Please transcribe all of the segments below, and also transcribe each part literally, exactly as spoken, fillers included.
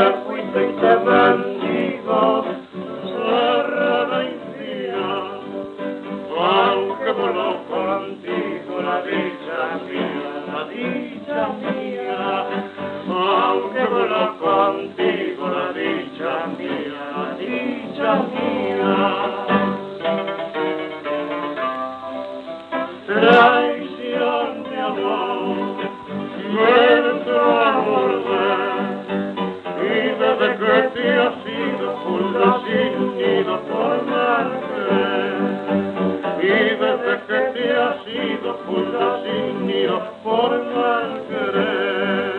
fuiste y te bendigo, cerrada y fría, aunque voló contigo la dicha mía, la dicha mía, aunque voló contigo la dicha mía, la dicha mía. Traición de amor, me entró a morder, y desde que te has ido, pulga sin nido por mal querer, y desde que te has ido, pulga sin nido por mal querer.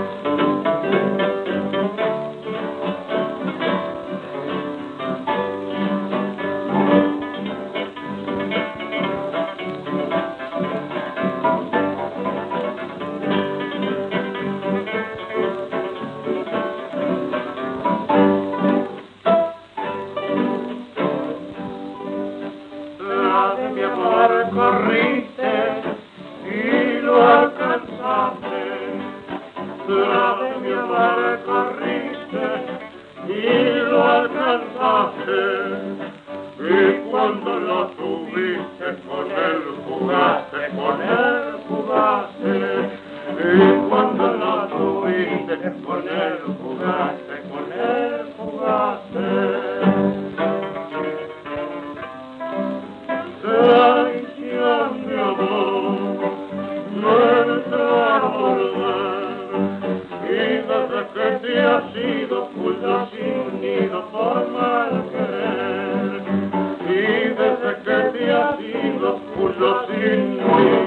De mi amor corriste y lo alcanzaste, tras de mi amor corriste y lo alcanzaste, y cuando lo tuviste con él jugaste, con él jugaste, y cuando lo tuviste con él jugaste, con él jugaste. Traición de amor, me entró a morder, y desde que te has ido, pulga sin nido por mal querer, y desde que te has ido, pulga sin nido.